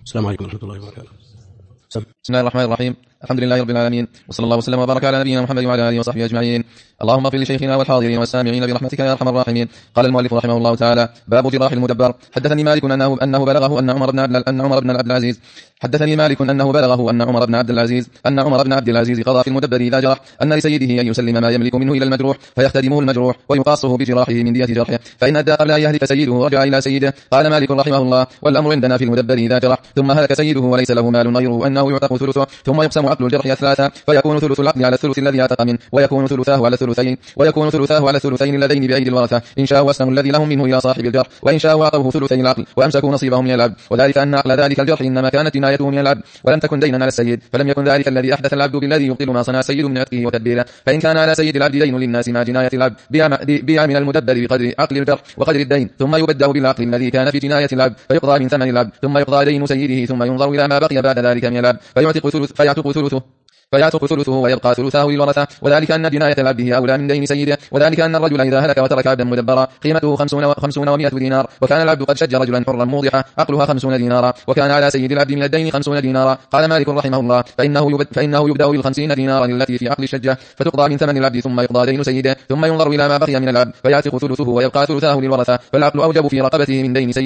السلام عليكم ورحمة الله وبركاته. بسم الله الرحمن الرحيم. الحمد لله رب العالمين، وصلى الله وسلم وبارك على نبينا محمد وعلى اله وصحبه اجمعين. اللهم اغفر لشيخنا والحاضرين والسامعين برحمتك يا ارحم الراحمين. قال المؤلف رحمه الله تعالى: باب جراح المدبر. حدثني مالك انه بلغه ان عمر بن عبد العزيز حدثني مالك انه بلغه ان عمر بن عبد العزيز قضى في المدبر اذا جرح ان لسيده ان يسلم ما يملك منه الى المجروح فيختدمه المجروح ويقاصه بجراحه من دية جرحه، فان ادى قبل ان يهلك سيده رجع الى سيده. قال مالك رحمه الله: والامر عندنا في المدبر اذا جرح ثم هلك سيده وليس له مال غيره انه يعتق ثلثه، ثم يقسم عقل الجرح ثلاثا، فيكون ثلث العقل على الثلث الذي اعتق منه، ويكون ثلثاه على الثلثين اللذين بايدي الورثه، ان شاءوا اسلموا الذي لهم منه الى صاحب الجرح، وان شاءوا اعطوه ثلثي العقل وامسكوا نصيبهم من العبد، وذلك ان عقل ذلك الجرح انما كانت جنايته من العبد ولم تكن دينا على السيد، فلم يكن ذلك الذي احدث العبد بالذي يبطل ما صنع السيد من عتقه وتدبيره. فان كان على سيد العبد دين للناس مع جنايه العبد بيع من المدبر بقدر عقل الجرح وقدر الدين، ثم يبدأ بالعقل الذي كان في جنايه العبد فيقضى من ثمن العبد، ثم يقضى دين سيده، ثم ينظر الى ما بقي بعد ذلك من العبد فيعتق ثلثه ويبقى ثلثاه للورثة، وذلك أن جناية العبد هي أولى من دين سيده، وذلك أن الرجل إذا هلك وترك عبدا مدبرا قيمته 50 و100 دينار، وكان العبد قد شج رجلا حرا موضحا عقلها 50 دينارا، وكان على سيد العبد من الدين 50 دينارا. قال مالك رحمه الله: فإنه يبدأ بال50 دينارا التي في عقل الشجة فتقضى من ثمن العبد، ثم يقضى دين سيده، ثم ينظر إلى ما بقي من العبد فيعتق ثلثه ويبقى ثلثاه للورثة. فالعقل أوجب في رقبته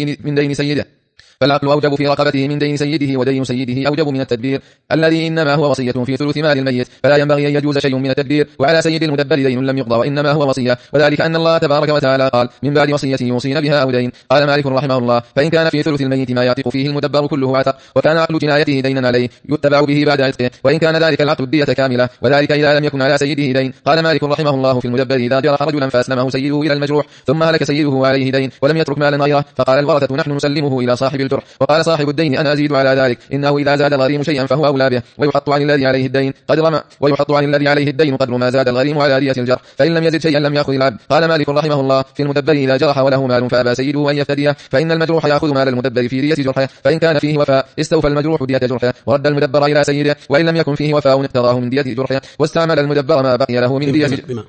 من دين سيده، ودين سيده أوجب من التدبير الذي إنما هو وصية في ثلث مال الميت، فلا ينبغي أن يجوز شيء من التدبير. وعلى سيد المدبر دين لم يقضى وإنما هو وصية، وذلك أن الله تبارك وتعالى قال: من بعد وصية يوصين بها أو دين. قال مالك رحمه الله: فإن كان في ثلث الميت ما يعتق فيه المدبر كله عتق، وكان عقل جنايته دينا عليه يتبع به بعد عتقه، وإن كان ذلك العقل الدية كاملة، وذلك إذا لم يكن على سيده دين. قال مالك رحمه الله: في المدبر إذا جرح رجلا فأسلمه سيده إلى المجروح ثم هلك سيده عليه دين ولم يترك مالا غيره، فقال الورثة: نحن نسلمه إلى صاحب الجرح. وقال صاحب الدين: أنا أزيد على ذلك، إنه إذا زاد الغريم شيئا فهو أولى به، ويحط عن الذي عليه الدين قدر ما زاد الغريم على دية الجرح، فإن لم يزد شيئا لم يأخذ العبد. قال مالك رحمه الله: في المدبر إذا جرح وله مال فأبى سيده أن يفتديه، فإن المجروح يأخذ مال المدبر في دية جرحه، فإن كان فيه وفاء استوفى المجروح دية جرحه ورد المدبر إلى سيده، وإن لم يكن فيه وفاء اقتضاه من دية جرحه، واستعمل المدبر ما بقي له من دية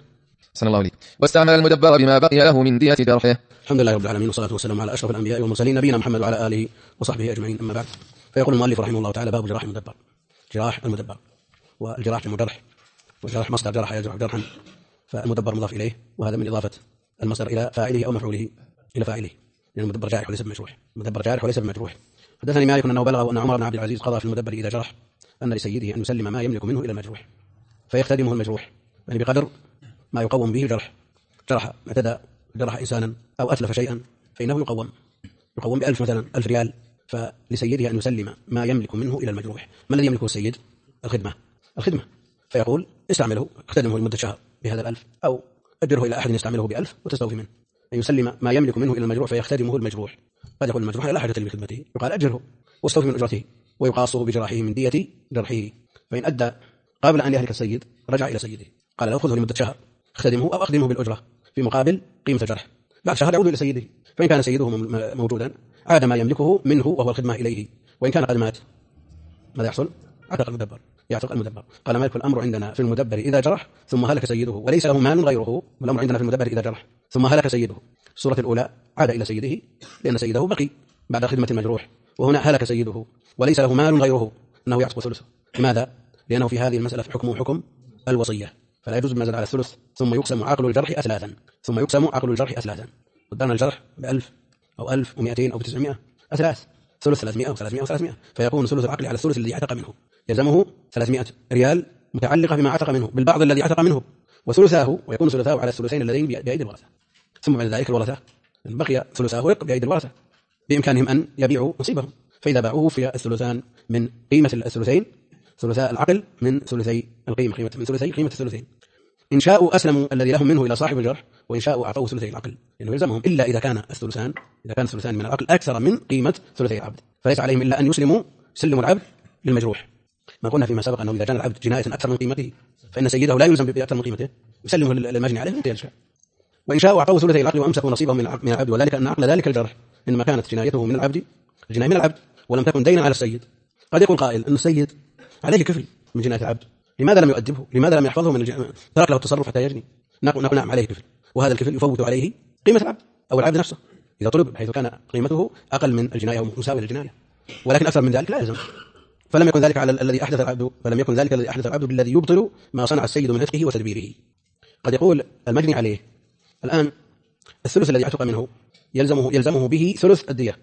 جرحه. الحمد لله رب العالمين، والصلاة والسلام على أشرف الأنبياء والمرسلين نبينا محمد وعلى آله وصحبه أجمعين، أما بعد. فيقول المؤلف رحمه الله تعالى: باب جراح المدبر. جراح المدبر، والجراح جمع جرح، والجرح مصدر جرح يجرح جرحا، فالمدبر مضاف إليه، وهذا من إضافة المصدر إلى فاعله أو مفعوله إلى فاعله، لأن المدبر جارح وليس بمجروح. حدثني مالك أنه بلغ أن عمر بن عبد العزيز قضى في المدبر إذا جرح أن لسيده أن يسلم ما يملك منه إلى المجروح فيختدمه المجروح، يعني بقدر ما يقوم به جرح اعتدى جرح إنسانا أو أتلف شيئا فإنه يقوم ب1000 مثلا 1000 ريال، فلسيده أن يسلم ما يملك منه إلى المجروح. ما الذي يملكه السيد؟ الخدمة، فيقول: استعمله، اختدمه لمدة شهر بهذا 1000، أو أجره إلى أحد يستعمله ب1000 وتستوفي منه. أن يسلم ما يملك منه إلى المجروح فيختدمه المجروح. قد يقول المجروح: لا حاجة لي بخدمته، يقال: أجره واستوفي من أجرته، ويقاصه بجراحه من دية جرحه. فإن أدى قبل أن يهلك السيد رجع إلى سيده، قال له: خذه لمدة شهر، اختدمه أو أخدمه بالأجرة في مقابل قيمة الجرح. بعد شهر يعود إلى سيده، فإن كان سيده موجودا عاد ما يملكه منه وهو الخدمة إليه، وإن كان قد مات ماذا يحصل؟ يعتق المدبر. قال مالك: الأمر عندنا في المدبر إذا جرح ثم هلك سيده وليس له مال غيره، والأمر عندنا في المدبر إذا جرح ثم هلك سيده. السورة الأولى عاد إلى سيده لأن سيده بقي بعد خدمة المجروح، وهنا هلك سيده وليس له مال غيره أنه يعتق ثلثه. لماذا؟ لأنه في هذه المسألة حكمه حكم الوصية، فلا يجوز ما زاد على الثلث، ثم يقسم عقل الجرح أثلاثا. قدرنا الجرح ب1000 أو 1200 أو 900 أثلاث، ثلث 300 و300 و300، فيكون ثلث العقل على الثلث الذي اعتق منه، يلزمه 300 ريال متعلقة بما اعتق منه بالبعض الذي اعتق منه، وثلثاه، ويكون ثلثاه على الثلثين اللذين بأيدي الورثة. ثم بعد ذلك الورثة بقي ثلثاه بأيدي الورثة، بإمكانهم أن يبيعوا نصيبهم، فإذا باعوه في الثلثان من قيمة الثلثين، ثلثاء العقل من ثلثي القيمة، من ثلثي قيمة الثلثين. إن شاءوا أسلموا الذي لهم منه إلى صاحب الجرح، وإن شاءوا أعطوه ثلثي العقل، لأنه يلزمهم، إلا إذا كان الثلثان من العقل أكثر من قيمة ثلثي العبد، فليس عليهم إلا أن يسلموا العبد للمجروح. ما قلنا فيما سبق أنه إذا كان العبد جناية أكثر من قيمته فإن سيده لا يلزم بأكثر من قيمته، يسلمه للمجني عليه من يشاء. وإن شاءوا أعطوه ثلثي العقل وأمسكوا نصيبهم من العبد، وذلك أن عقل ذلك الجرح إنما كانت جنايته من العبد ولم تكن دينا على السيد. قد يقول قائل أن السيد عليه كفل من جناية العبد، لماذا لم يؤدبه؟ لماذا لم يحفظه من ترك له التصرف حتى يجني؟ نقول نعم عليه كفل، وهذا الكفل يفوت عليه قيمة العبد أو العبد نفسه إذا طلب، بحيث كان قيمته أقل من الجناية أو مساوية للجناية. ولكن أكثر من ذلك لا يلزم. فلم يكن ذلك على الذي أحدث العبد بالذي يبطل ما صنع السيد من عتقه وتدبيره. قد يقول المجني عليه الآن الثلث الذي اعتق منه يلزمه به ثلث الدية،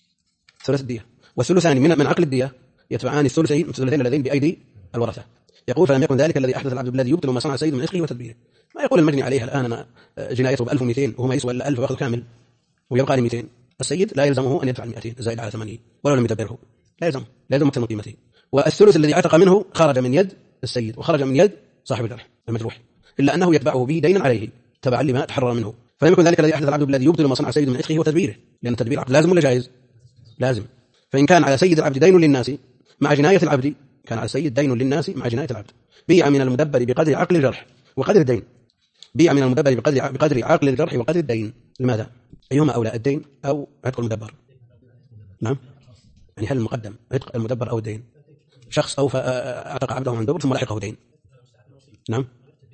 والثلثان من عقل الدية يتبعان الثلثين اللذين بأيدي الورثة. يقول فلم يكن ذلك الذي أحدث العبد بالذي يبطل ما صنع السيد من عتقه وتدبيره. ما يقول المجني عليه الآن أنا جنايته ب1200 وهو ما يسوى إلا 1000 ويأخذ كامل ويبقى لي 200. السيد لا يلزمه أن يدفع 200 زائد على 80 ولو لم يدبره، لا يلزم أكثر من قيمته. والثلث الذي عتق منه خرج من يد السيد وخرج من يد صاحب الجرح المجروح، إلا أنه يتبعه به دينا عليه تبعا لما تحرر منه. فلم يكن ذلك الذي أحدث العبد بالذي يبطل ما صنع السيد من عتقه وتدبيره، لأن التدبير عقد لازم ولا جائز؟ لازم. فإن كان على سيد العبد دين للناس مع جناية العبد، كان على السيد دين للناس مع جناية العبد، بيع من المدبر بقدر عقل الجرح وقدر الدين، بيع من المدبر بقدر عقل الجرح وقدر الدين. لماذا؟ أيهما أولى، الدين أو عتق المدبر؟ نعم، يعني هل المقدم عتق المدبر أو الدين؟ شخص أو أعتق عبده عن دبر ثم لحقه دين. نعم،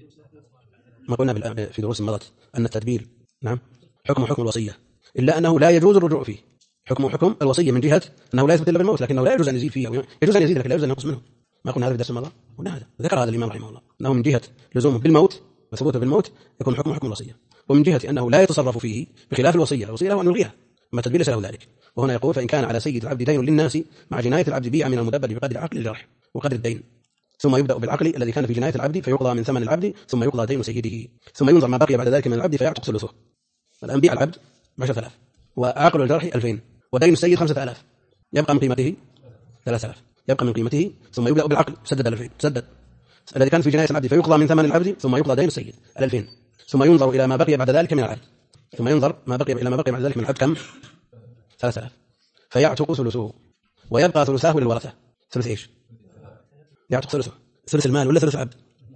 ما قلنا في دروس مضت أن التدبير نعم حكم الوصية، إلا أنه لا يجوز الرجوع فيه. حكم الوصية من جهة أنه لا يثبت إلا بالموت، لكنه لا يجوز أن يزيد فيه، يجوز أن يزيد لكن لا يجوز أن ينقص منه. ما قلنا هذا في درس المضى؟ قلنا هذا، ذكر هذا الإمام رحمه الله أنه من جهة لزومه بالموت وثبوته بالموت يكون حكم الوصية، ومن جهة أنه لا يتصرف فيه بخلاف الوصية له أن يلغيها، ما التدبير ليس له ذلك. وهنا يقول فإن كان على سيد العبد دين للناس مع جناية العبد بيع من المدبر بقدر عقل الجرح وقدر الدين، ثم يبدأ بالعقل الذي كان في جناية العبد فيقضى من ثمن العبد، ثم يقضى دين سيده، ثم ينظر ما بقي بعد ذلك من العبد فيعتق ثلثه. الآن بيع العبد 10,000 وعقل الجرح 2000 ودين السيد 5000، يبقى من قيمته 3000، يبقى من قيمته. ثم يبدأ بالعقل سدد 2000 سدد الذي كان في جناية العبد فيقضى من ثمن العبد، ثم يقضى دين السيد 2000، ثم ينظر إلى ما بقي بعد ذلك من العبد، ثم ينظر ما بقي بعد ذلك من العبد كم؟ 3000، فيعتق ثلثه ويبقى ثلثاه للورثة. ثلث إيش؟ يعتق ثلثه، ثلث المال ولا ثلث العبد؟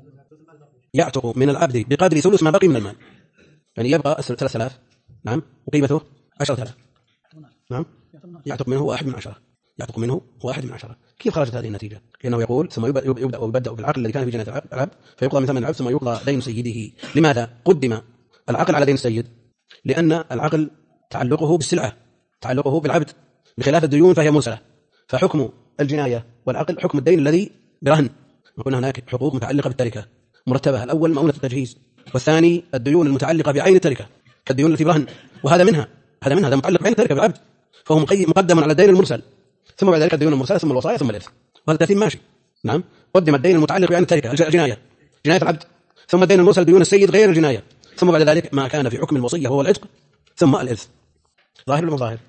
يعتق من العبد بقدر ثلث ما بقي من المال، يعني يبقى 3000 نعم وقيمته 10,000 نعم، يعتق منه 1/10، يعتق منه 1/10. كيف خرجت هذه النتيجة؟ لأنه يقول ثم يبدأ بالعقل الذي كان في جناية العبد فيقضى من ثمن العبد، ثم يقضى دين سيده. لماذا قدم العقل على دين السيد؟ لأن العقل تعلقه بالسلعة، تعلقه بالعبد، بخلاف الديون فهي مرسلة. فحكم الجناية والعقل حكم الدين الذي برهن. وقلنا هناك حقوق متعلقة بالتركة مرتبة، الأول مؤونة التجهيز، والثاني الديون المتعلقة بعين التركة كالديون التي برهن، وهذا منها هذا متعلق بعين التركة بالعبد، فهو مقدم على الدين المرسل، ثم بعد ذلك الديون المرسلة، ثم الوصايا، ثم الإرث، وهذا الترتيب ماشي. نعم، قدم الدين المتعلق بعين التركة جناية العبد، ثم الدين المرسل ديون السيد غير الجناية، ثم بعد ذلك ما كان في حكم الوصية وهو العتق، ثم الإرث. ظاهر ولا ظاهر؟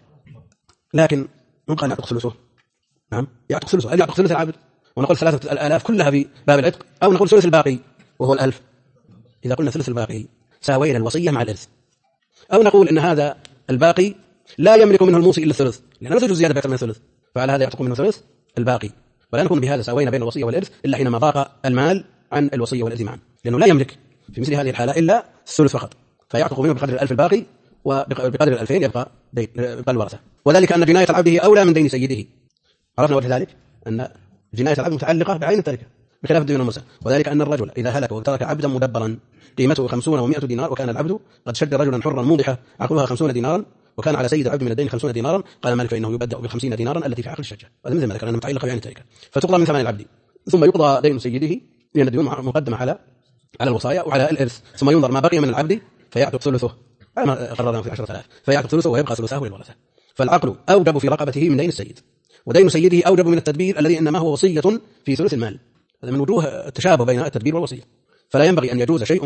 لكن من قال يعتق ثلثه؟ نعم يعتق ثلثه. هل يعتق ثلث العبد ونقول 3000 كلها في باب العتق، أو نقول ثلث الباقي وهو 1000؟ إذا قلنا ثلث الباقي ساوينا الوصية مع الإرث، أو نقول إن هذا الباقي لا يملك منه الموصي إلا الثلث، لأنه لا تجوز زيادة بأكثر من الثلث، فعلى هذا يعتق منه ثلث الباقي، ولا نكون بهذا ساوينا بين الوصية والإرث إلا حينما ضاق المال عن الوصية والإرث معا، لأنه لا يملك في مثل هذه الحالة إلا الثلث فقط، فيعتق منه بقدر 1000 الباقي، وبقدر 2000 يبقى الورثة. وذلك أن جناية العبد أولى من دين سيده. عرفنا وجه ذلك أن جناية العبد متعلقة بعين التركة بخلاف الديون المرسلة. وذلك أن الرجل إذا هلك وترك عبدا مدبرا قيمته 50 و100 دينار، وكان العبد قد شد رجلا حرا موضحة عقلها 50 دينارا، وكان على سيد العبد من الدين 50 دينارا، قال مالك فإنه يبدأ ب50 دينارا التي في عقل الشجة، وهذا مثل ما ذكر أنها متعلقة بعين التركة، فتقضى من ثمن العبد، ثم يقضى دين سيده، لأن الديون مقدمة على الوصايا وعلى الإرث، ثم ينظر ما بقي من العبد فيعتق ثلثه، كما قررنا في 10,000، فيعتق ثلثه ويبقى ثلثاه للورثة. فالعقل أوجب في رقبته من دين السيد، ودين سيده أوجب من التدبير الذي إنما هو وصية في ثلث المال. هذا من وجوه التشابه بين التدبير والوصية. فلا ينبغي أن يجوز شيء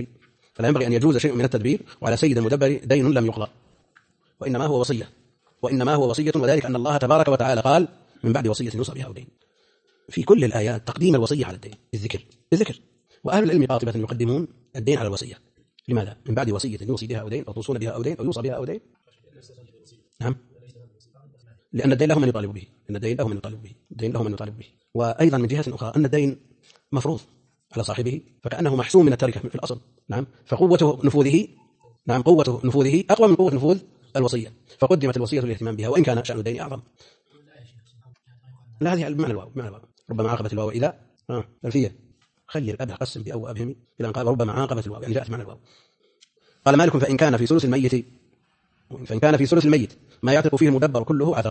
من التدبير وعلى سيد المدبر دين لم يقضى، وإنما هو وصية، وذلك أن الله تبارك وتعالى قال من بعد وصية يوصى بها أو دين. في كل الآيات تقديم الوصية على الدين بالذكر، وأهل العلم قاطبة يقدمون الدين على الوصية. لماذا؟ من بعد وصية يوصي بها أو دين، أو توصون بها أو دين، أو يوصى بها أو دين. نعم، لأن الدين له من يطالب به، وأيضا من جهة أخرى أن الدين مفروض على صاحبه، فكأنه محسوم من التركة في الأصل. نعم، فقوة نفوذه أقوى من قوة نفوذ الوصية، فقدمت الوصية للاهتمام بها، وإن كان شأن الدين أعظم. لا، هذه بمعنى الواو، ربما عاقبت الواو إذا الفية خلي الأب قسم بأو أبهم إلى أن قال ربما عاقبت الواو، يعني جاءت معنى الواو. قال مالك فإن كان في ثلث الميت ما يعتق فيه المدبر كله عتق،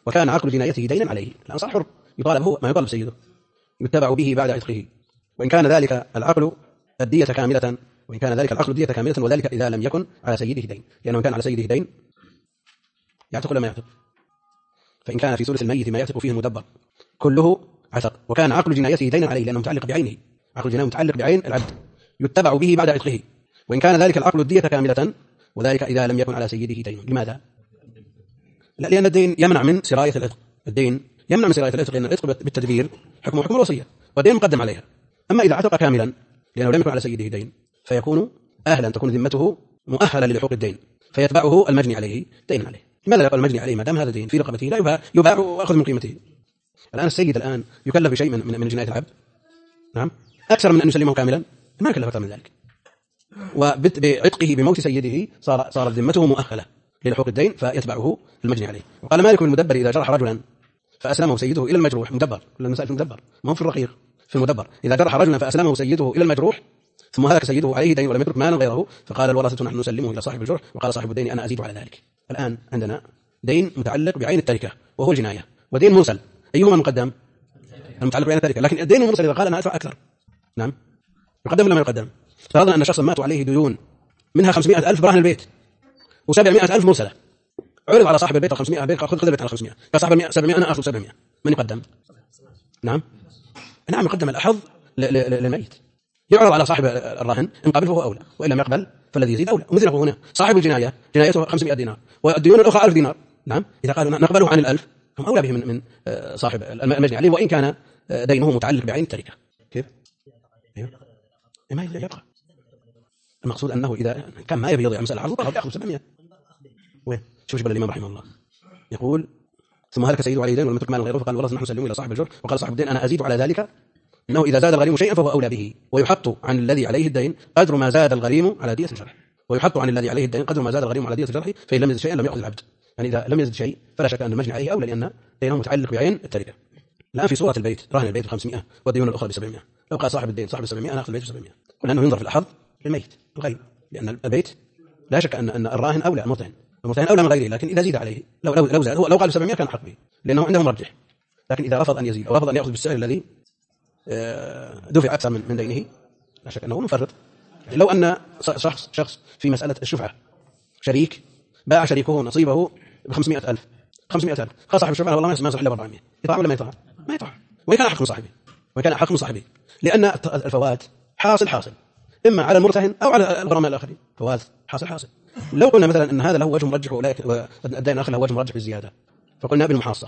وكان عقل جنايته دينا عليه. الآن صار حر، يطالب هو ما يطالب سيده، يتبع به بعد عتقه، وإن كان ذلك العقل الدية كاملة، وذلك إذا لم يكن على سيده دين، لأنه كان على سيده دين يعتق ولا ما يعتق؟ فإن كان في ثلث الميت ما يعتق فيه المدبر كله عتق، وكان عقل جنايته دينا عليه لأنه متعلق بعينه، عقل الجناية متعلق بعين العبد، يتبع به بعد عتقه، وإن كان ذلك العقل الدية كاملة، وذلك إذا لم يكن على سيده دين. لماذا؟ لا، لأن الدين يمنع من سراية العتق، الدين يمنع من سراية العتق، لأن العتق بالتدبير حكم الوصية، والدين مقدم عليها. أما إذا عتق كاملا لأنه لم يكن على سيده دين فيكون أهلا، تكون ذمته مؤهلة للحوق الدين، فيتبعه المجني عليه دينا عليه. لماذا لا يقول المجني عليه ما دام هذا دين في رقبته لا يباع وأخذ من قيمته؟ الآن السيد الآن يكلف بشيء من جناية العبد، نعم، أكثر من أن يسلمه كاملا، ما كلف أكثر من ذلك، وبعتقه بموت سيده صارت ذمته مؤهلة للحوق الدين فيتبعه المجني عليه. وقال مالك في المدبر إذا جرح رجلا فأسلمه سيده إلى المجروح، مدبر، كل المسائل في المدبر، ما هو في الرقيق، في المدبر. إذا جرح رجلا فأسلمه سيده إلى المجروح ثم هلك سيده عليه دين ولم يترك مالا غيره، فقال الورثة نحن نسلمه إلى صاحب الجرح، وقال صاحب الدين أنا أزيد على ذلك. الآن عندنا دين متعلق بعين التركة وهو الجناية، ودين مرسل، أيهما مقدم؟ المتعلق بعين التركة، لكن الدين المرسل إذا قال أنا أدفع أكثر، نعم، يقدم ولا ما يقدم؟ فرضنا أن شخصا ماتوا عليه ديون منها 500,000 برهن البيت و700,000 مرسلة، عرض على صاحب البيت 500 البيت، خذ البيت على 500، قال صاحب 700 أنا أخذ 700، من يقدم؟ نعم يقدم الأحظ للميت، يعرض على صاحب الرهن، إن قبل فهو أولى، وإن لم يقبل فالذي يزيد أولى. ومثله هنا صاحب الجناية جنايته 500 دينار والديون الأخرى 1000 دينار، نعم، إذا قالوا نقبله عن ال1000 هم أولى به من صاحب المجني عليه، وإن كان دينه متعلق بعين التركة. كيف؟ ما يبقى المقصود أنه إذا كان ما يبي يضيع مسألة عرض طلب يأخذ 700. وين شوف جبل الإمام رحمه الله يقول ثم هلك سيده عليه دين ولم يترك مالا غيره، فقال والله نحن نسلمه إلى صاحب الجر، وقال صاحب الدين أنا أزيد على ذلك، إنه إذا زاد الغريم شيئا فهو أولى به، ويحط عن الذي عليه الدين قدر ما زاد الغريم على دية الجرح، ويحط عن الذي عليه الدين قدر ما زاد الغريم على دية الجرح، فإن لم يزد شيئا لم يأخذ العبد. يعني إذا لم يزد شيء فلا شك أن المجني عليه أولى، لأن دينه متعلق بعين التركة. الآن في صورة البيت رهن البيت ب500 والديون الأخرى ب700، لو قال صاحب الدين صاحب 700 أنا أخذ البيت ب700، قلنا أنه ينظر في الأحظ للميت الغيب، لأن البيت لا شك أن الراهن أولى، المرتهن أولى من غيره، لكن إذا زيد عليه لو زاد هو لو قال 700 كان حق به لأنه عنده مرجح، لكن إذا رفض أن يزيد أو رفض أن يأخذ بالسعر الذي دفع أكثر من دينه لا شك أنه مفرط. يعني لو أن شخص في مسألة الشفعة شريك باع شريكه نصيبه ب500,000 قال صاحب الشفعة والله ما يصح إلا ب400، يطاع ولا ما يطاع؟ ما يطاع، وإن كان حق من صاحبه، لأن الفوات حاصل إما على المرتهن أو على الغرماء الآخرين، فوات حاصل. لو قلنا مثلا أن هذا له وجه مرجح والدين الآخر له وجه مرجح بالزيادة، فقلنا بالمحاصة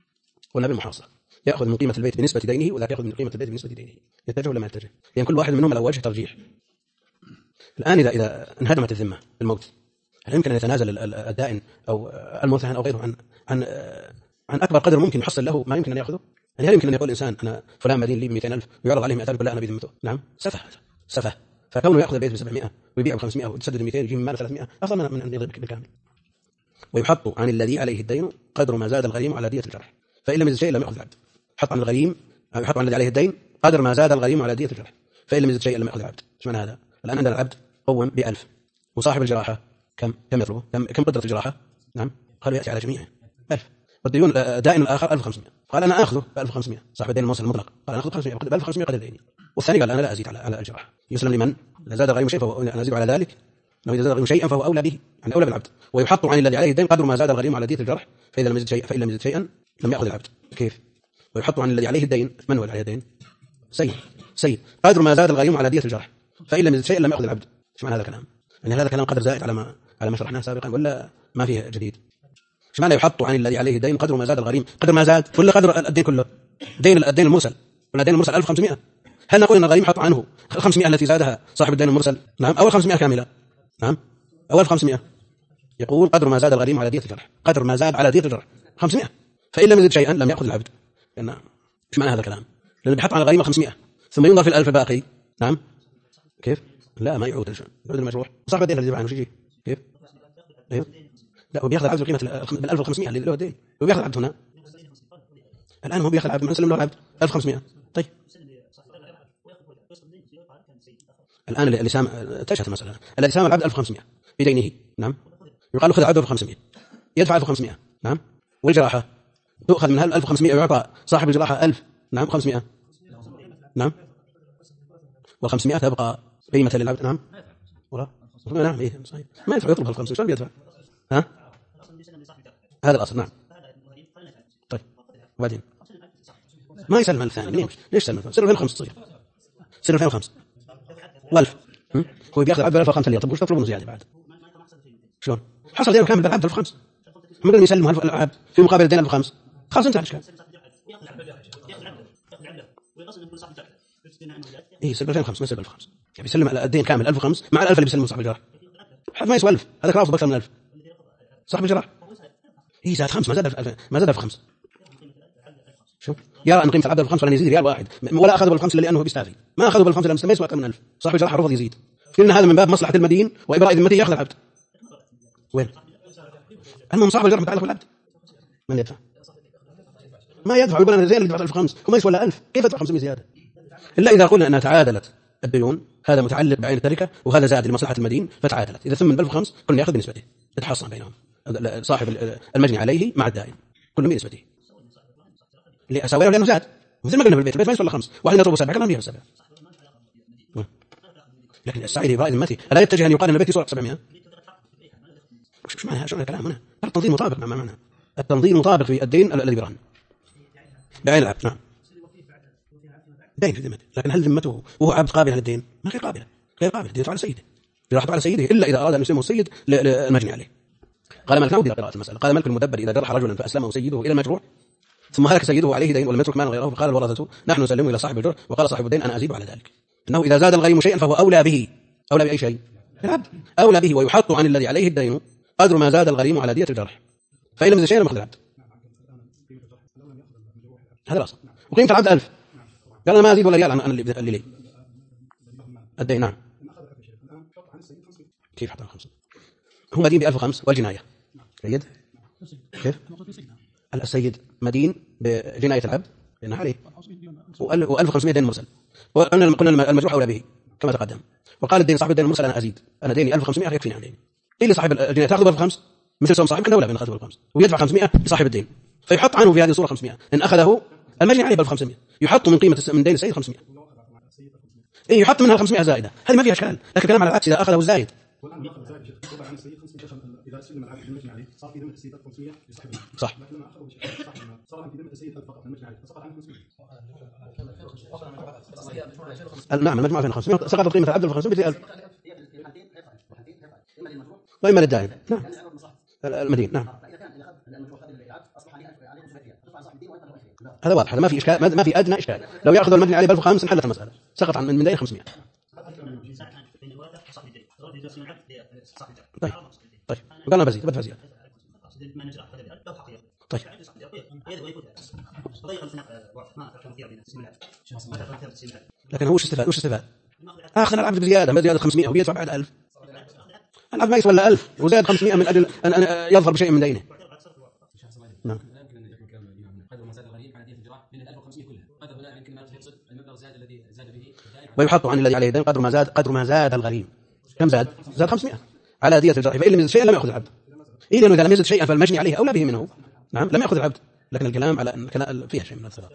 يأخذ من قيمة البيت بنسبة دينه وذاك يأخذ من قيمة البيت بنسبة دينه، يتجه ولا ما يتجه؟ لأن كل واحد منهم له وجه ترجيح. الآن إذا انهدمت الذمة بالموت، هل يمكن أن يتنازل الدائن أو المرتهن أو غيره عن أكبر قدر ممكن يحصل له ما يمكن أن يأخذه؟ يعني هل يمكن أن يقول الإنسان أنا فلان مدين لي ب200,000 ويعرض عليه 200,000 لا أنا بذمته؟ نعم، سفه. فكونه يأخذ البيت ب700 ويبيع ب500 وتسدد 200 يجي من مال 300 أفضل من أن يضرب بالكامل. ويحط عن الذي عليه الدين قدر ما زاد الغريم على دية الجرح، فإن لم يزد شيء لم يأخذ العبد. يحط عن الذي عليه الدين قدر ما زاد الغريم على دية الجرح، فإن لم يزد شيء لم يأخذ العبد. ايش معنى هذا؟ الآن عندنا العبد قوم ب1000 وصاحب الجراحة كم يطلبه؟ كم قدرة الجراحة؟ نعم، قالوا يأتي على جميعه 1000، والديون دائن الآخر 1500، قال أنا أخذه ب1500، صاحب الدين الموصل المطلق قال أنا أخذ 500 ب1500 قدر ديني، والثاني قال أنا لا أزيد على الجراحة. يسلم لمن؟ إذا زاد الغريم شيء فهو أنا أزيد على ذلك، لو إذا زاد الغريم شيئا فهو أولى به، يعني أولى بالعبد. ويحط عن الذي عليه الدين قدر ما زاد الغريم على دية الجرح، فإن لم يزد شيئا لم يأخذ العبد. كيف؟ ويحط عن الذي عليه الدين، من هو الذي عليه الدين؟ سيد قدر ما زاد الغريم على دية الجرح، فإن لم يزد شيئا لم يأخذ العبد. ايش معنى هذا الكلام؟ يعني هذا الكلام قدر زائد على ما شرحناه سابقا ولا ما فيه جديد؟ ايش معنى يحط عن الذي عليه الدين قدر ما زاد الغريم؟ قدر ما زاد ولا قدر الدين كله؟ الدين المرسل، ولا الدين المرسل 1500، هل نقول ان الغريم حط عنه 500 التي زادها صاحب الدين المرسل؟ نعم، اول 500 كامله، نعم، اول 500. يقول قدر ما زاد الغريم على دية الجرح، قدر ما زاد على دية الجرح 500، فإن لم يزد شيئا لم يأخذ العبد. لأن ايش معنى هذا الكلام؟ لأنه بيحط عن الغريم 500 ثم ينظر في ال1000 الباقي، نعم، كيف؟ لا ما يعود المشروع، صاحب الدين الذي عنه شيء كيف؟ ايوه، لا هو بياخذ العبد قيمة 1500 اللي له الدين، هو بياخذ العبد هنا. الآن هو بياخذ العبد من سلم له العبد 1500. طيب الآن اللي سام تشهد المسألة، الذي سام العبد 1500 بدينه، نعم، يقال له خذ عبد 1500 يدفع 1500، نعم، والجراحة تؤخذ من 1500 ويعطى صاحب الجراحة 1000. نعم 500. نعم وال500 تبقى قيمة للعبد. نعم ولا نعم إيه صحيح ما يدفع يطلب ال500 شلون بيدفع؟ ها هذا الأصل. نعم طيب وبعدين ما يسلم الثاني. ليش سلم؟ سلم 2005 تصير سلم 2005 و1000 هو بياخذ العبد 1005 ريال. طب وش تطلبون زيادة بعد؟ شلون حصل دينه كامل بالعبد 1005 ما قدر يسلمه العبد في مقابل الدين 1005 خلاص انتهى الاشكال. اي يسلم 2005 ما يسلم 1005 يعني يسلم الدين كامل 1005 مع ال1000 اللي بيسلمه صاحب الجراح. حد ما يسوى 1000 هذا كلام اكثر من 1000 صاحب الجراح. اي زاد 5 ما زاد 1005. شوف يرى ان قيمه العبد 1005 لن يزيد ريال واحد ولا اخذه بال5 لانه بيستافي ما اخذه بال5 لانه ما يسوى اكثر من 1000. صاحب الجراح رفض يزيد. قلنا هذا من باب مصلحه المدين وابراء ذمته ياخذ العبد. وين المهم صاحب الجراح متعلق بالعبد من يدفع؟ ما يدفع يقول انا زين اللي دفعت 1005 وما يسوى الا 1000 كيف ادفع 500 زياده؟ الا اذا قلنا انها تعادلت الديون هذا متعلق بعين التركه وهذا زاد لمصلحه المدين فتعادلت. اذا ثمن ب1005 كل ياخذ بنسبته يتحصن بينهم صاحب المجني عليه مع الدائن كل بنسبته اللي اساويه لانه زاد مثل ما قلنا بالبيت ما يسوى الا 5 واحد يطلب 7 كلام فيها 7 لكن السعي لابراء ذمته الا يتجه ان يقال ان البيت يسوى 700. وش معناها شو الكلام هنا؟ التنظيم مطابق مع معنى التنظيم مطابق في الدين الذي برهن بعين العبد. نعم دين في ذمته لكن هل ذمته وهو عبد قابل للدين؟ ما غير قابله دينه على سيده جراحته على سيده الا اذا اراد ان يسلمه السيد للمجني عليه. قال مالك نعود الى قراءه المساله. قال مالك المدبر اذا جرح رجلا فاسلمه سيده الى المجروح ثم هلك سيده عليه دين ولم يترك مالا غيره فقال الورثه نحن نسلمه الى صاحب الجرح وقال صاحب الدين انا ازيد على ذلك. انه اذا زاد الغريم شيئا فهو اولى به. اولى باي شيء؟ العبد اولى به ويحط عن الذي عليه الدين قدر ما زاد الغريم على دية الجرح فإن لم يزد شيئا لم يأخذ العبد. هذا الأصل. وقيمة العبد 1000 قال أنا ما أزيد ولا ريال عن اللي لي الدين. نعم كيف حتى 5 هو مدين ب1005 والجناية جيد كيف السيد مدين بجناية العبد لأنه عليه و1500 دين مرسل وقلنا المجروح أولى به كما تقدم. وقال الدين صاحب الدين المرسل أنا أزيد أنا ديني 1500 يكفيني عن ديني. إيه صاحب الجناية تأخذ ب1005 مثل سوم صاحب كان أولى بأن أخذه ب5 ويدفع 500 لصاحب الدين فيحط عنه في هذه الصورة 500 إن أخذه المجني عليه ب500 يحط من قيمة من دين السيد 500 إيه يحط منها 500 زائدة. هذه ما فيها إشكال لكن كلام على العكس إذا أخذه الزايد صح. نعم المجموعة فين 500 سقطت قيمة العبد 500 ألف وإما للدائن. نعم المدين. نعم هذا واضح هذا ما في إشكال ما في أدنى إشكال. لو يأخذ المدين عليه ب1005 انحلت المسألة سقط عن من دين 500. طيب قالنا بزيد بدفع زيادة. طيب لكن هو وش استفاد أخذنا العبد بزيادة 500 وبيدفع بعد 1000 العبد ما يسوى إلا 1000 وزاد 500 من أجل أن يظهر بشيء من دينه. نعم ويحط عن الذي عليه دين قدر ما زاد الغريم. كم زاد 500 على دية الجرح فإن لم يزد شيئا لم يأخذ العبد. إذا إذا لم يزد شيئا فالمجني عليه أولى به منه. نعم لم يأخذ العبد لكن الكلام على أن فيها شيء من الثبات.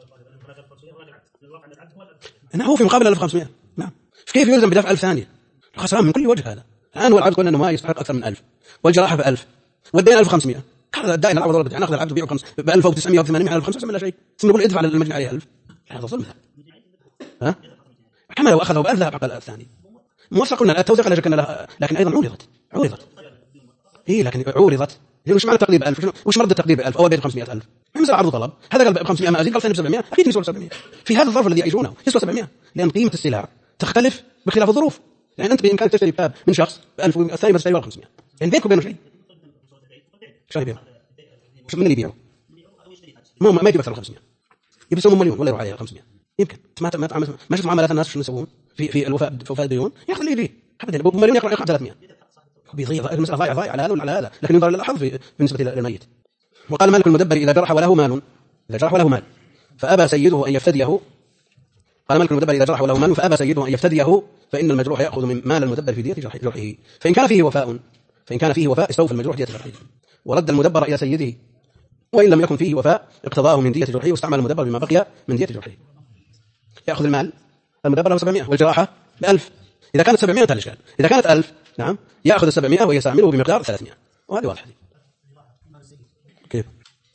هو في مقابل 1500. نعم كيف يلزم بدفع 1000 ثانية؟ خسران من كل وجه. هذا الآن هو العبد قلنا أنه ما يستحق أكثر من 1000 والجراحة ب1000 والدين 1500 هذا الدائن العوض ولا يعني أخذ العبد بيعه ب 1980 على 1500 ولا شيء ثم نقول ادفع للمجني عليه 1000 هذا ظلم. ها كما لو أخذه ب1000 ذهب حق الثاني موثق قلنا التوثيق لا شك أن لها لكن أيضا عورضت هي لكن عورضت. وش معنى التقدير ب1000 وش مرد التقدير ب1000 أو ب 500000 مثل عرض طلب هذا قال ب 500 ما أزيد قال ثاني ب 700 أكيد يسوى 700 في هذا الظرف الذي يعيشونه يسوى 700 لأن قيمة السلع تختلف باختلاف الظروف. يعني أنت بإمكانك تشتري كتاب من شخص ب1000 والثاني بتشتري ب 500 يعني بينك وبينه شيء شو يبيعه شو من اللي يبيعه ما يجيب أكثر 500 يبيعون مليون ولا يروح عليه 500 يمكن ما شفت معاملات الناس شو يسوون في الوفاء الديون ياخذ اللي يجي أبدا أبو مليون يقرأ 300 بيضيع المسألة ضايع على هذا ولا على هذا لكن ينظر للحظ بالنسبة للميت. وقال مالك المدبر إذا جرح وله مال فأبى سيده أن يفتديه. قال مالك المدبر إذا جرح وله مال فأبى سيده أن يفتديه فإن المجروح يأخذ من مال المدبر في دية جرحه فإن كان فيه وفاء استوفى المجروح دية جرحه ورد المدبر إلى سيده وإن لم يكن فيه وفاء اقتضاه من دية جرحه واستعمل المدبر بما بقي من دية جرحه. يأخذ المال المدبر له 700 والجراحة ب1000. إذا كانت 700 انتهى الإشكال. إذا كانت 1000 نعم يأخذ 700 ويستعمله بمقدار 300 وهذه واضحة. كيف؟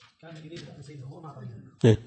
إيه؟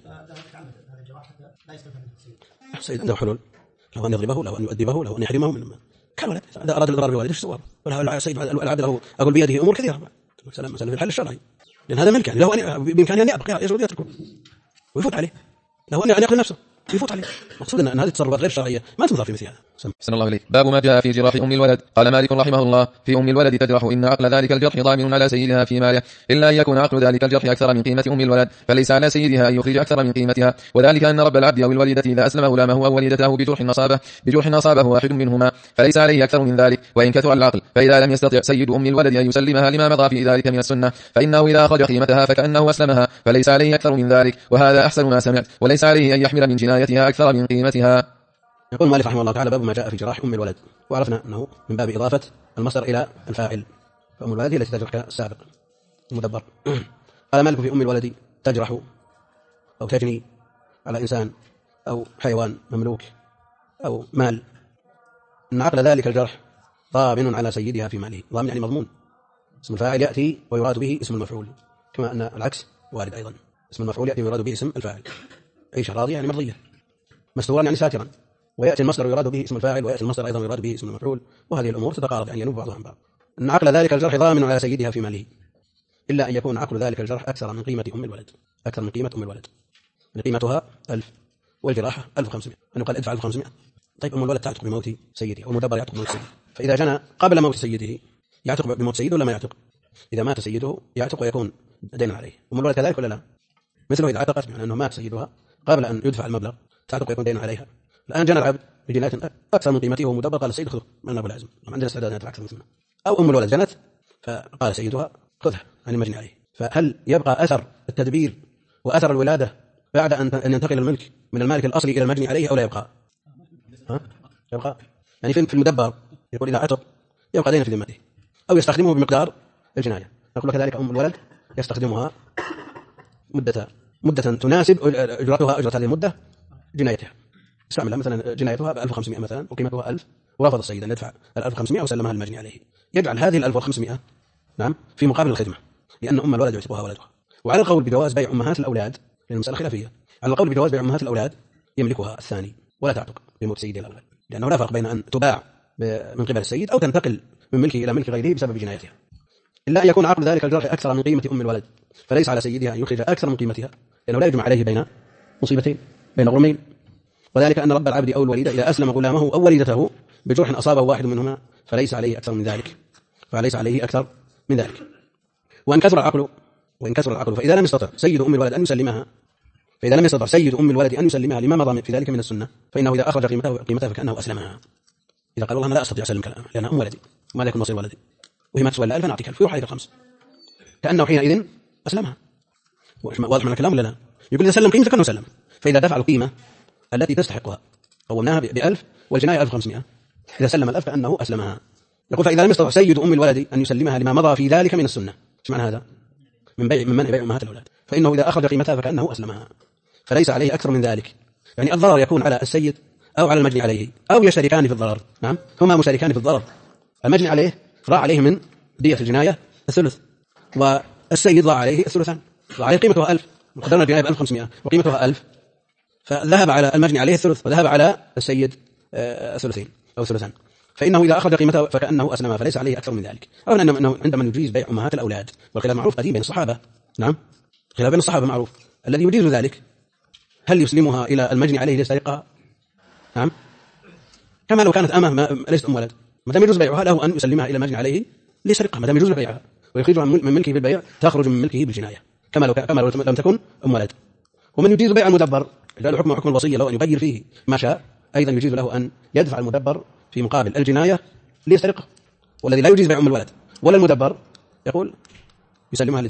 السيد عنده حلول، له أن يضربه، له أن يؤدبه، له أن يحرمه من كالولد. إذا أراد الإضرار بوالده إيش سوى؟ ولا السيد العبد له أقول بيده أمور كثيرة. سلام مسألة في الحل الشرعي، لأن هذا ملك، يعني له بإمكانه أن يبقى يجوز يتركه ويفوت عليه، له أن يقتل نفسه يفوت عليه. مقصود أن هذه التصرفات غير شرعية ما تنظر في مثل هذا. أحسن الله إليك. باب ما جاء في جراح أم الولد. قال مالك رحمه الله: في أم الولد تجرح إن عقل ذلك الجرح ضامن على سيدها في ماله، إلا أن يكون عقل ذلك الجرح أكثر من قيمة أم الولد، فليس على سيدها أن يخرج أكثر من قيمتها، وذلك أن رب العبد أو الوليدة إذا أسلم غلامه أو وليدته بجرح أصابه واحد منهما فليس عليه أكثر من ذلك وإن كثر العقل. فإذا لم يستطع سيد أم الولد أن يسلمها لما مضى في ذلك من السنة فإنه إذا أخرج قيمتها فكأنه أسلمها، فليس عليه أكثر من ذلك، وهذا أحسن ما سمعت، وليس عليه أن يحمل من جنايتها أكثر من قيمتها. يقول مالك رحمه الله تعالى: باب ما جاء في جراح أم الولد. وعرفنا أنه من باب إضافة المصدر إلى الفاعل، فأم الولد هي التي تجرح كالسابق المدبر. قال مالك: في أم الولد تجرح أو تجني على إنسان أو حيوان مملوك أو مال، إن عقل ذلك الجرح ضامن على سيدها في ماله. ضامن يعني مضمون، اسم الفاعل يأتي ويراد به اسم المفعول، كما أن العكس وارد أيضا، اسم المفعول يأتي ويراد به اسم الفاعل. عيشة راضية يعني مرضية، مستورا يعني ساترا، ويأتي المصدر يراد به اسم الفاعل، ويأتي المصدر أيضا يراد به اسم المفعول، وهذه الأمور تتقارب يعني ينوب بعضها عن بعض. إن عقل ذلك الجرح ضامن على سيدها في ماله، إلا أن يكون عقل ذلك الجرح أكثر من قيمة أم الولد، أكثر من قيمة أم الولد، قيمتها 1000 والجراحة 1500. أنه قال ادفع 1500. طيب أم الولد تعتق بموت سيدها والمدبر يعتق بموت سيده، فإذا جنى قبل موت سيده يعتق بموت سيده ولا ما يعتق؟ إذا مات سيده يعتق ويكون دينا عليه. أم الولد كذلك ولا لا؟ مثله إذا عتقت بمعنى أنه مات سيدها قبل أن يدفع المبلغ تعتق ويكون دينا عليها. الآن جنى العبد بجناية أكثر من قيمته ومدبر، قال السيد خذه من أبو لازم، عندنا استعداد ندفع أكثر من ثمنه. أو أم الولد جنت فقال سيدها خذها عن المجني عليه، فهل يبقى أثر التدبير وأثر الولادة بعد أن ينتقل الملك من المالك الأصلي إلى المجني عليه أو لا يبقى؟ يبقى يعني في المدبر يقول إذا عتق يبقى دين في ذمته أو يستخدمه بمقدار الجناية. نقول كذلك أم الولد يستخدمها مدة تناسب أجرتها أجرة هذه المدة جنايتها، استعملها مثلا جنايتها ب 1500 مثلا وقيمتها 1000، ورفض السيد أن يدفع 1500 وسلمها المجني عليه، يجعل هذه 1500 نعم في مقابل الخدمة، لأن أم الولد يعتقها ولدها. وعلى القول بجواز بيع أمهات الأولاد، لأن المسألة خلافية، على القول بجواز بيع أمهات الأولاد يملكها الثاني ولا تعتق بموت سيد الأولاد، لأنه لا فرق بين أن تباع من قبل السيد أو تنتقل من ملكه إلى ملك غيره بسبب جنايتها، إلا أن يكون عقل ذلك الجرح أكثر من قيمة أم الولد، فليس على سيدها أن يخرج أكثر من قيمتها، لأنه لا يجمع عليه بين مصيبتين، بين غرمين. وذلك أن رب العبد أو الوليدة إذا أسلم غلامه أو وليدته بجرح أصابه واحد منهما فليس عليه أكثر من ذلك. وإن كثر العقل فإذا لم يستطع سيد أم الولد أن يسلمها لما مضى في ذلك من السنة، فإنه إذا أخرج قيمتها فكأنه أسلمها. إذا قال والله أنا لا أستطيع أسلم كلامه لأن أم ولدي ما يكون مصير ولدي وهي ما تسوى إلا 1000 نعطيك 1000 يروح عليك 5، كأنه حينئذ أسلمها. واضح من الكلام ولا لا؟ يقول إذا سلم قيمتك كأنه سلم، فإذا دفع القيمة التي تستحقها قومناها ب1000 والجناية 1500، إذا سلم 1000 كأنه أسلمها. يقول فإذا لم يستطع سيد أم الولد أن يسلمها لما مضى في ذلك من السنة، ايش معنى هذا؟ من منع بيع أمهات الأولاد، فإنه إذا أخرج قيمتها فكأنه أسلمها، فليس عليه أكثر من ذلك. يعني الضرر يكون على السيد أو على المجني عليه أو يشتركان في الضرر. نعم هما مشاركان في الضرر، المجني عليه راح عليه من دية الجناية الثلث، والسيد ضاع عليه الثلثان، ضاع عليه قيمتها 1000 مقدرنا الجناية ب1500 وقيمتها 1000، فذهب على المجني عليه الثلث وذهب على السيد الثلثين أو الثلثان، فإنه إذا أخرج قيمته فكأنه أسلم، فليس عليه أكثر من ذلك. رغم أنه عندما يجيز بيع أمهات الأولاد، والخلاف معروف قديم بين الصحابة، نعم خلاف بين الصحابة معروف، الذي يجيز ذلك هل يسلمها إلى المجني عليه ليسرقها؟ نعم كما لو كانت أمه ليست أم ولد، ما دام يجوز بيعها له أن يسلمها إلى المجني عليه ليسرقها، ما دام يجوز بيعها ويخرجها من ملكه بالبيع تخرج من ملكه بالجناية، كما لو لم تكن أم ولد. ومن يجيز بيع المدبر جاء حكم الوصية لو أن يغير فيه ما شاء، أيضا يجيز له أن يدفع المدبر في مقابل الجناية ليسرقه. والذي لا يجيز بيع أم الولد ولا المدبر يقول يسلمها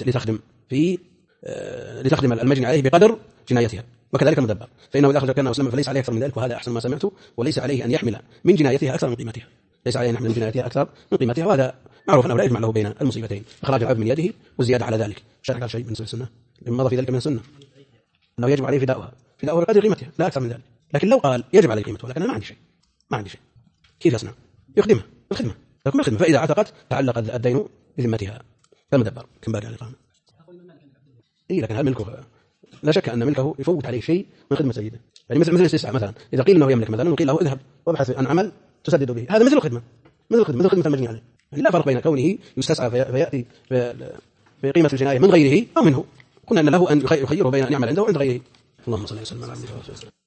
لتخدم المجني عليه بقدر جنايتها، وكذلك المدبر، فإنه إذا أخرج كأنه أسلم فليس عليه أكثر من ذلك، وهذا أحسن ما سمعته، وليس عليه أن يحمل من جنايتها أكثر من قيمتها، ليس عليه أن يحمل من جنايتها أكثر من قيمتها، وهذا معروف أنه لا يجمع له بين المصيبتين، إخراج العبد من يده والزيادة على ذلك. شارك على شيء من السنة مضى في ذلك من السنة أنه يجب عليه فداؤها بقدر قيمتها لا أكثر من ذلك. لكن لو قال يجب عليه قيمتها لكن أنا ما عندي شيء كيف يصنع؟ يخدمها الخدمة فإذا عتقت تعلق الدين بذمتها فالمدبر كم باري على الإقامة. لكن هل ملكه؟ لا شك أن ملكه يفوت عليه شيء من خدمة سيده. يعني مثل الاستسعاء مثلا، إذا قيل أنه يملك مثلا وقيل له اذهب وابحث عن عمل تسدد به، هذا مثل الخدمة المجني عليه. يعني لا فرق بين كونه يستسعى فيأتي بقيمة الجناية من غيره أو منه. قلنا أن له أن يخيره بين أن يعمل عنده وعند غيره. اللهم صل وسلم على عبدك ورسولك.